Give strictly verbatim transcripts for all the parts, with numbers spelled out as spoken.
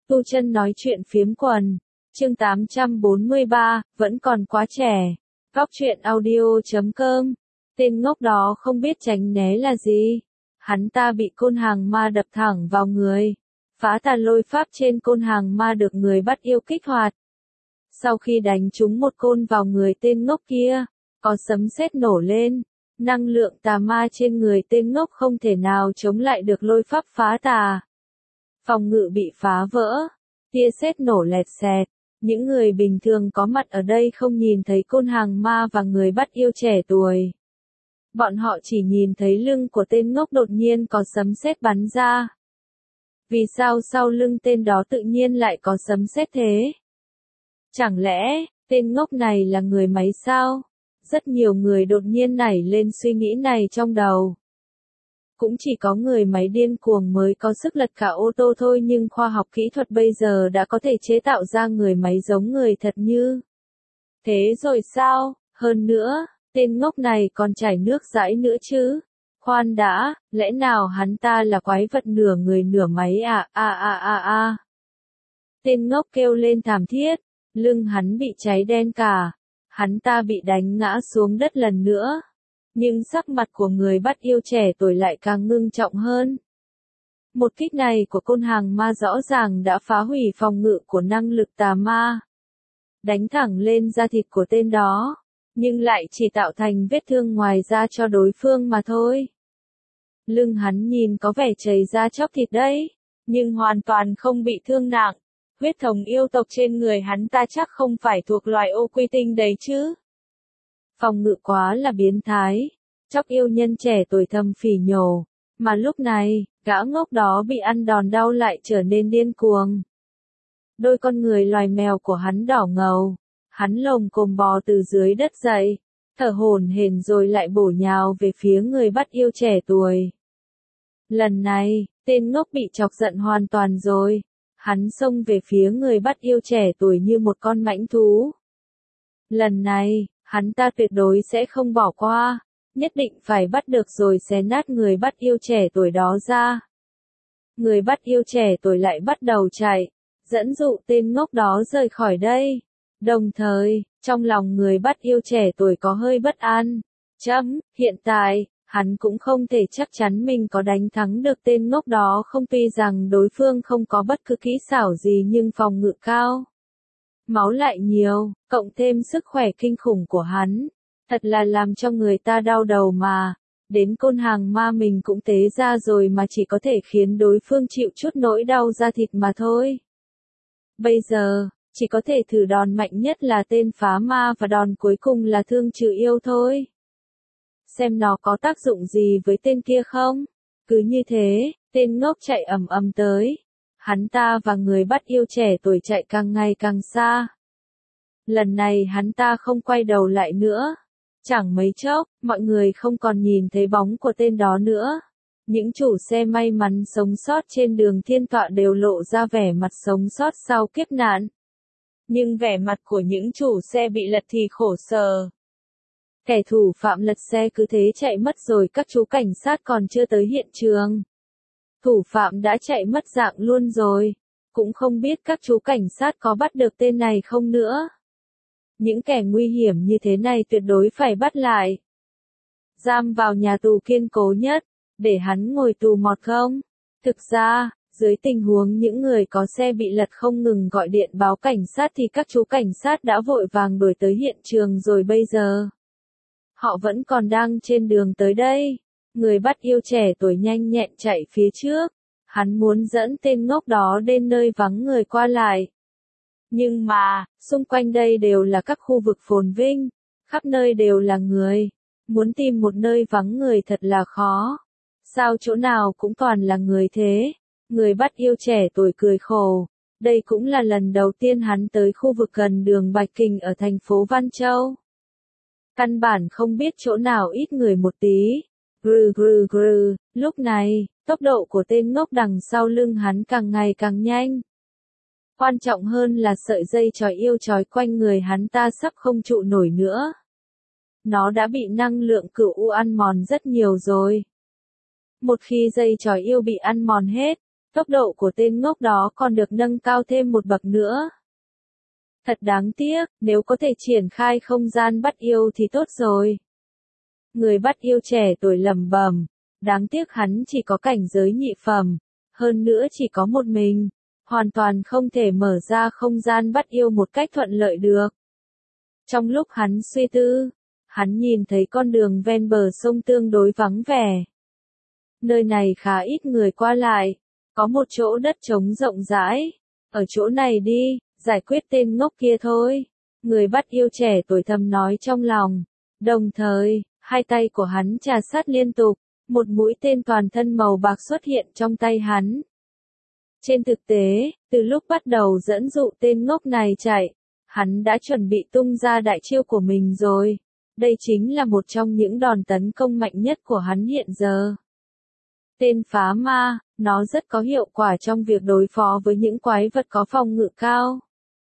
Tu Chân nói chuyện phiếm quần, chương tám trăm bốn mươi ba, vẫn còn quá trẻ. Góc truyện audio chấm com. Tên ngốc đó không biết tránh né là gì. Hắn ta bị côn hàng ma đập thẳng vào người. Phá tà lôi pháp trên côn hàng ma được người bắt yêu kích hoạt. Sau khi đánh trúng một côn vào người tên ngốc kia, có sấm sét nổ lên. Năng lượng tà ma trên người tên ngốc không thể nào chống lại được lôi pháp phá tà. Phòng ngự bị phá vỡ, tia sét nổ lẹt xẹt. Những người bình thường có mặt ở đây không nhìn thấy côn hàng ma và người bắt yêu trẻ tuổi. Bọn họ chỉ nhìn thấy lưng của tên ngốc đột nhiên có sấm sét bắn ra. Vì sao sau lưng tên đó tự nhiên lại có sấm sét thế? Chẳng lẽ, tên ngốc này là người máy sao? Rất nhiều người đột nhiên nảy lên suy nghĩ này trong đầu. Cũng chỉ có người máy điên cuồng mới có sức lật cả ô tô thôi, nhưng khoa học kỹ thuật bây giờ đã có thể chế tạo ra người máy giống người thật như thế rồi sao? Hơn nữa, tên ngốc này còn chảy nước dãi nữa chứ? Khoan đã, lẽ nào hắn ta là quái vật nửa người nửa máy à? A a a a. Tên ngốc kêu lên thảm thiết, lưng hắn bị cháy đen cả. Hắn ta bị đánh ngã xuống đất lần nữa. Nhưng sắc mặt của người bắt yêu trẻ tuổi lại càng ngưng trọng hơn. Một kích này của côn hàng ma rõ ràng đã phá hủy phòng ngự của năng lực tà ma. Đánh thẳng lên da thịt của tên đó, nhưng lại chỉ tạo thành vết thương ngoài da cho đối phương mà thôi. Lưng hắn nhìn có vẻ chảy ra chóc thịt đấy, nhưng hoàn toàn không bị thương nặng. Huyết thống yêu tộc trên người hắn ta chắc không phải thuộc loài ô quy tinh đấy chứ. Phòng ngự quá là biến thái. Chóc yêu nhân trẻ tuổi thầm phỉ nhổ. Mà lúc này, gã ngốc đó bị ăn đòn đau lại trở nên điên cuồng. Đôi con người loài mèo của hắn đỏ ngầu. Hắn lồm cồm bò từ dưới đất dậy, thở hổn hển rồi lại bổ nhào về phía người bắt yêu trẻ tuổi. Lần này, tên ngốc bị chọc giận hoàn toàn rồi. Hắn xông về phía người bắt yêu trẻ tuổi như một con mãnh thú. Lần này, hắn ta tuyệt đối sẽ không bỏ qua, nhất định phải bắt được rồi xé nát người bắt yêu trẻ tuổi đó ra. Người bắt yêu trẻ tuổi lại bắt đầu chạy, dẫn dụ tên ngốc đó rời khỏi đây. Đồng thời, trong lòng người bắt yêu trẻ tuổi có hơi bất an. Chấm, hiện tại, hắn cũng không thể chắc chắn mình có đánh thắng được tên ngốc đó không, tuy rằng đối phương không có bất cứ kỹ xảo gì nhưng phòng ngự cao. Máu lại nhiều, cộng thêm sức khỏe kinh khủng của hắn. Thật là làm cho người ta đau đầu mà. Đến côn hàng ma mình cũng tế ra rồi mà chỉ có thể khiến đối phương chịu chút nỗi đau da thịt mà thôi. Bây giờ, chỉ có thể thử đòn mạnh nhất là tên phá ma và đòn cuối cùng là thương trừ yêu thôi. Xem nó có tác dụng gì với tên kia không? Cứ như thế, tên ngốc chạy ầm ầm tới. Hắn ta và người bắt yêu trẻ tuổi chạy càng ngày càng xa. Lần này hắn ta không quay đầu lại nữa. Chẳng mấy chốc, mọi người không còn nhìn thấy bóng của tên đó nữa. Những chủ xe may mắn sống sót trên đường thiên tọa đều lộ ra vẻ mặt sống sót sau kiếp nạn. Nhưng vẻ mặt của những chủ xe bị lật thì khổ sở. Kẻ thủ phạm lật xe cứ thế chạy mất rồi, các chú cảnh sát còn chưa tới hiện trường. Thủ phạm đã chạy mất dạng luôn rồi. Cũng không biết các chú cảnh sát có bắt được tên này không nữa. Những kẻ nguy hiểm như thế này tuyệt đối phải bắt lại. Giam vào nhà tù kiên cố nhất, để hắn ngồi tù mọt không? Thực ra, dưới tình huống những người có xe bị lật không ngừng gọi điện báo cảnh sát thì các chú cảnh sát đã vội vàng đuổi tới hiện trường rồi bây giờ. Họ vẫn còn đang trên đường tới đây. Người bắt yêu trẻ tuổi nhanh nhẹn chạy phía trước. Hắn muốn dẫn tên ngốc đó đến nơi vắng người qua lại. Nhưng mà, xung quanh đây đều là các khu vực phồn vinh. Khắp nơi đều là người. Muốn tìm một nơi vắng người thật là khó. Sao chỗ nào cũng toàn là người thế? Người bắt yêu trẻ tuổi cười khổ. Đây cũng là lần đầu tiên hắn tới khu vực gần đường Bạch Kình ở thành phố Văn Châu. Căn bản không biết chỗ nào ít người một tí. Grừ grừ grừ, lúc này, tốc độ của tên ngốc đằng sau lưng hắn càng ngày càng nhanh. Quan trọng hơn là sợi dây chói yêu chói quanh người hắn ta sắp không trụ nổi nữa. Nó đã bị năng lượng cửu u ăn mòn rất nhiều rồi. Một khi dây chói yêu bị ăn mòn hết, Tốc độ của tên ngốc đó còn được nâng cao thêm một bậc nữa. Thật đáng tiếc, nếu có thể triển khai không gian bắt yêu thì tốt rồi. Người bắt yêu trẻ tuổi lẩm bẩm, đáng tiếc hắn chỉ có cảnh giới nhị phẩm, hơn nữa chỉ có một mình, hoàn toàn không thể mở ra không gian bắt yêu một cách thuận lợi được. Trong lúc hắn suy tư, hắn nhìn thấy con đường ven bờ sông tương đối vắng vẻ. Nơi này khá ít người qua lại, có một chỗ đất trống rộng rãi, ở chỗ này đi, giải quyết tên ngốc kia thôi. Người bắt yêu trẻ tuổi thầm nói trong lòng, đồng thời, hai tay của hắn chà sát liên tục, một mũi tên toàn thân màu bạc xuất hiện trong tay hắn. Trên thực tế, từ lúc bắt đầu dẫn dụ tên ngốc này chạy, hắn đã chuẩn bị tung ra đại chiêu của mình rồi. Đây chính là một trong những đòn tấn công mạnh nhất của hắn hiện giờ. Tên phá ma, nó rất có hiệu quả trong việc đối phó với những quái vật có phòng ngự cao.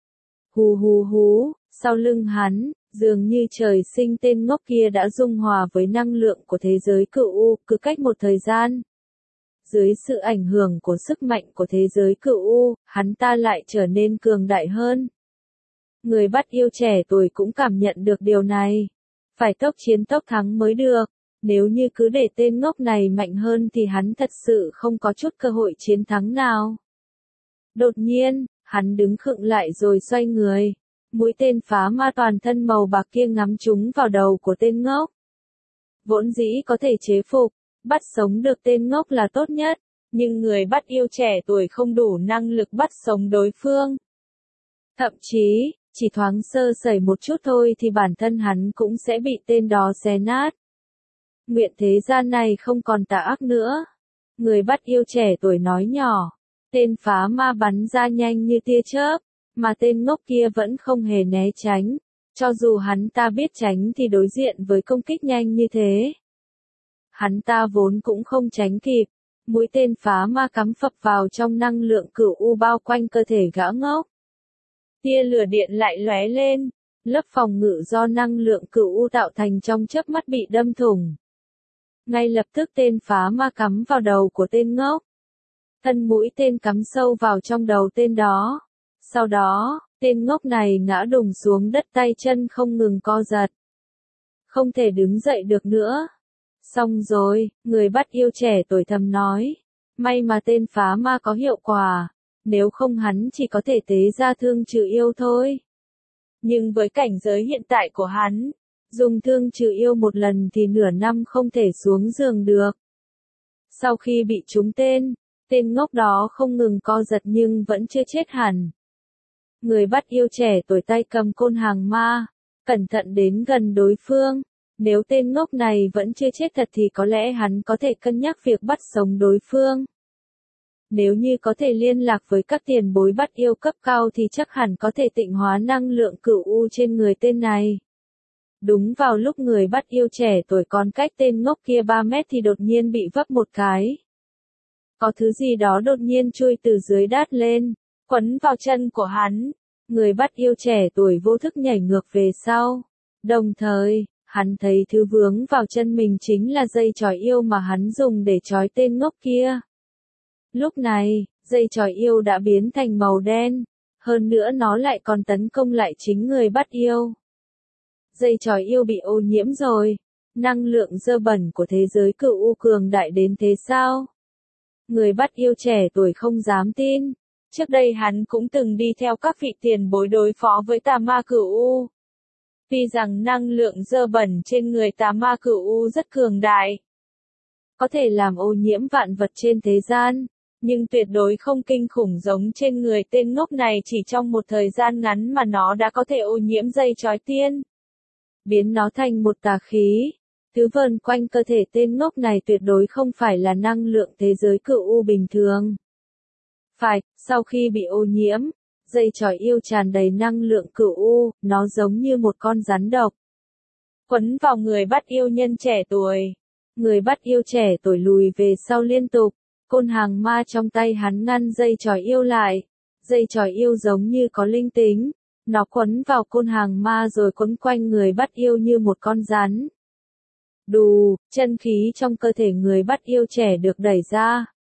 Hù hù hú, sau lưng hắn, dường như trời sinh tên ngốc kia đã dung hòa với năng lượng của thế giới cựu U, cứ cách một thời gian. Dưới sự ảnh hưởng của sức mạnh của thế giới cựu U, hắn ta lại trở nên cường đại hơn. Người bắt yêu trẻ tuổi cũng cảm nhận được điều này. Phải tốc chiến tốc thắng mới được. Nếu như cứ để tên ngốc này mạnh hơn thì hắn thật sự không có chút cơ hội chiến thắng nào. Đột nhiên, hắn đứng khựng lại rồi xoay người. Mũi tên phá ma toàn thân màu bạc kia ngắm trúng vào đầu của tên ngốc. Vốn dĩ có thể chế phục, bắt sống được tên ngốc là tốt nhất, nhưng người bắt yêu trẻ tuổi không đủ năng lực bắt sống đối phương. Thậm chí, chỉ thoáng sơ sẩy một chút thôi thì bản thân hắn cũng sẽ bị tên đó xé nát. Nguyện thế gian này không còn tà ác nữa. Người bắt yêu trẻ tuổi nói nhỏ. Tên phá ma bắn ra nhanh như tia chớp, mà tên ngốc kia vẫn không hề né tránh. Cho dù hắn ta biết tránh thì đối diện với công kích nhanh như thế, hắn ta vốn cũng không tránh kịp. Mũi tên phá ma cắm phập vào trong năng lượng cửu u bao quanh cơ thể gã ngốc. Tia lửa điện lại lóe lên, lớp phòng ngự do năng lượng cửu u tạo thành trong chớp mắt bị đâm thủng. Ngay lập tức tên phá ma cắm vào đầu của tên ngốc. Thân mũi tên cắm sâu vào trong đầu tên đó. Sau đó, tên ngốc này ngã đùng xuống đất, tay chân không ngừng co giật. Không thể đứng dậy được nữa. Xong rồi, người bắt yêu trẻ tuổi thầm nói. May mà tên phá ma có hiệu quả. Nếu không hắn chỉ có thể tế ra thương trừ yêu thôi. Nhưng với cảnh giới hiện tại của hắn, dùng thương trừ yêu một lần thì nửa năm không thể xuống giường được. Sau khi bị trúng tên, tên ngốc đó không ngừng co giật nhưng vẫn chưa chết hẳn. Người bắt yêu trẻ tuổi tay cầm côn hàng ma, cẩn thận đến gần đối phương. Nếu tên ngốc này vẫn chưa chết thật thì có lẽ hắn có thể cân nhắc việc bắt sống đối phương. Nếu như có thể liên lạc với các tiền bối bắt yêu cấp cao thì chắc hẳn có thể tịnh hóa năng lượng cửu u trên người tên này. Đúng vào lúc người bắt yêu trẻ tuổi còn cách tên ngốc kia ba mét thì đột nhiên bị vấp một cái. Có thứ gì đó đột nhiên chui từ dưới đát lên, quấn vào chân của hắn. Người bắt yêu trẻ tuổi vô thức nhảy ngược về sau. Đồng thời, hắn thấy thứ vướng vào chân mình chính là dây chói yêu mà hắn dùng để trói tên ngốc kia. Lúc này, dây chói yêu đã biến thành màu đen, hơn nữa nó lại còn tấn công lại chính người bắt yêu. Dây chói yêu bị ô nhiễm rồi, năng lượng dơ bẩn của thế giới cựu u cường đại đến thế sao? Người bắt yêu trẻ tuổi không dám tin, trước đây hắn cũng từng đi theo các vị tiền bối đối phó với tà ma cựu u. Tuy rằng năng lượng dơ bẩn trên người tà ma cựu u rất cường đại, có thể làm ô nhiễm vạn vật trên thế gian, nhưng tuyệt đối không kinh khủng giống trên người tên ngốc này, chỉ trong một thời gian ngắn mà nó đã có thể ô nhiễm dây chói tiên, biến nó thành một tà khí. Thứ vờn quanh cơ thể tên ngốc này tuyệt đối không phải là năng lượng thế giới cựu u bình thường. Phải, sau khi bị ô nhiễm, dây chói yêu tràn đầy năng lượng cựu u, nó giống như một con rắn độc, quấn vào người bắt yêu nhân trẻ tuổi. Người bắt yêu trẻ tuổi lùi về sau liên tục, côn hàng ma trong tay hắn ngăn dây chói yêu lại. Dây chói yêu giống như có linh tính, nó quấn vào côn hàng ma rồi quấn quanh người bắt yêu như một con rắn. Đù, chân khí trong cơ thể người bắt yêu trẻ được đẩy ra.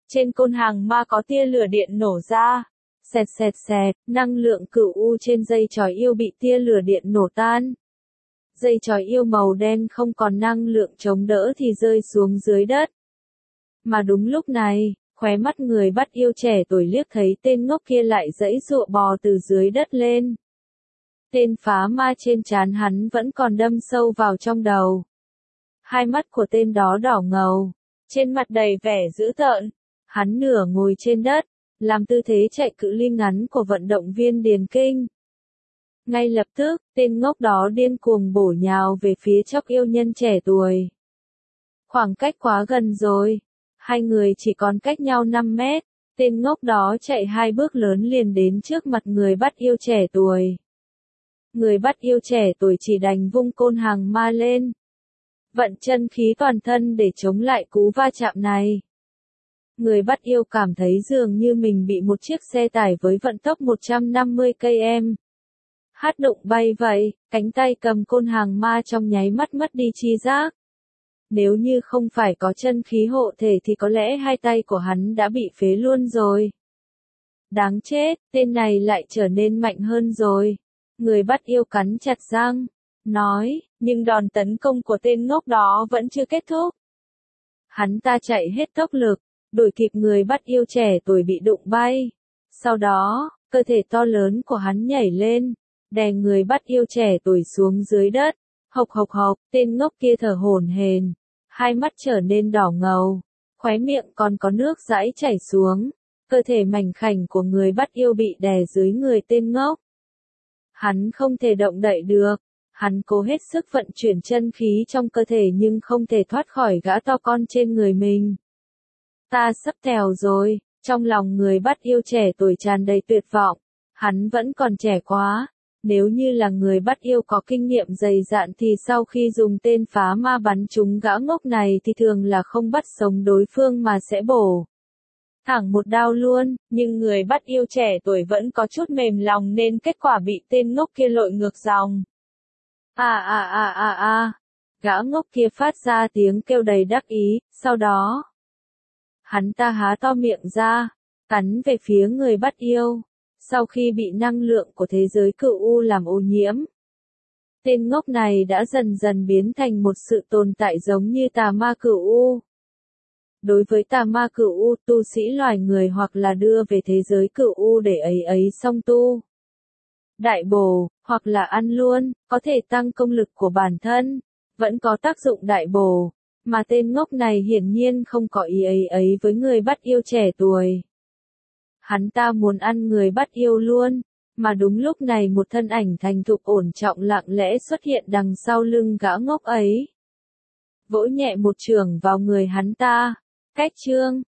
Trên côn hàng ma có tia lửa điện nổ ra. Xẹt xẹt xẹt, năng lượng cửu u trên dây chói yêu bị tia lửa điện nổ tan. Dây chói yêu màu đen không còn năng lượng chống đỡ thì rơi xuống dưới đất. Mà đúng lúc này, khóe mắt người bắt yêu trẻ tuổi liếc thấy tên ngốc kia lại giãy giụa bò từ dưới đất lên. Tên phá ma trên trán hắn vẫn còn đâm sâu vào trong đầu. Hai mắt của tên đó đỏ ngầu, trên mặt đầy vẻ dữ tợn. Hắn nửa ngồi trên đất, làm tư thế chạy cự ly ngắn của vận động viên điền kinh. Ngay lập tức, tên ngốc đó điên cuồng bổ nhào về phía chóc yêu nhân trẻ tuổi. Khoảng cách quá gần rồi, hai người chỉ còn cách nhau năm mét, tên ngốc đó chạy hai bước lớn liền đến trước mặt người bắt yêu trẻ tuổi. Người bắt yêu trẻ tuổi chỉ đành vung côn hàng ma lên, vận chân khí toàn thân để chống lại cú va chạm này. Người bắt yêu cảm thấy dường như mình bị một chiếc xe tải với vận tốc một trăm năm mươi ki lô mét hát đụng bay vậy, cánh tay cầm côn hàng ma trong nháy mắt mất đi chi giác. Nếu như không phải có chân khí hộ thể thì có lẽ hai tay của hắn đã bị phế luôn rồi. Đáng chết, tên này lại trở nên mạnh hơn rồi. Người bắt yêu cắn chặt răng, nói, nhưng đòn tấn công của tên ngốc đó vẫn chưa kết thúc. Hắn ta chạy hết tốc lực, đuổi kịp người bắt yêu trẻ tuổi bị đụng bay. Sau đó, cơ thể to lớn của hắn nhảy lên, đè người bắt yêu trẻ tuổi xuống dưới đất. Hộc hộc hộc, tên ngốc kia thở hổn hển, hai mắt trở nên đỏ ngầu, khóe miệng còn có nước dãi chảy xuống. Cơ thể mảnh khảnh của người bắt yêu bị đè dưới người tên ngốc. Hắn không thể động đậy được, hắn cố hết sức vận chuyển chân khí trong cơ thể nhưng không thể thoát khỏi gã to con trên người mình. Ta sắp tèo rồi, trong lòng người bắt yêu trẻ tuổi tràn đầy tuyệt vọng, hắn vẫn còn trẻ quá. Nếu như là người bắt yêu có kinh nghiệm dày dạn thì sau khi dùng tên phá ma bắn trúng gã ngốc này thì thường là không bắt sống đối phương mà sẽ bổ thẳng một đao luôn, nhưng người bắt yêu trẻ tuổi vẫn có chút mềm lòng nên kết quả bị tên ngốc kia lội ngược dòng. À à à à à, gã ngốc kia phát ra tiếng kêu đầy đắc ý, sau đó hắn ta há to miệng ra, cắn về phía người bắt yêu. Sau khi bị năng lượng của thế giới cửu u làm ô nhiễm, tên ngốc này đã dần dần biến thành một sự tồn tại giống như tà ma cửu u. Đối với tà ma cửu u, tu sĩ loài người hoặc là đưa về thế giới cửu u để ấy ấy xong tu đại bổ, hoặc là ăn luôn, có thể tăng công lực của bản thân, vẫn có tác dụng đại bổ, mà tên ngốc này hiển nhiên không có ý ấy ấy với người bắt yêu trẻ tuổi. Hắn ta muốn ăn người bắt yêu luôn, mà đúng lúc này một thân ảnh thành thục ổn trọng lặng lẽ xuất hiện đằng sau lưng gã ngốc ấy. Vỗ nhẹ một chưởng vào người hắn ta. Cách chương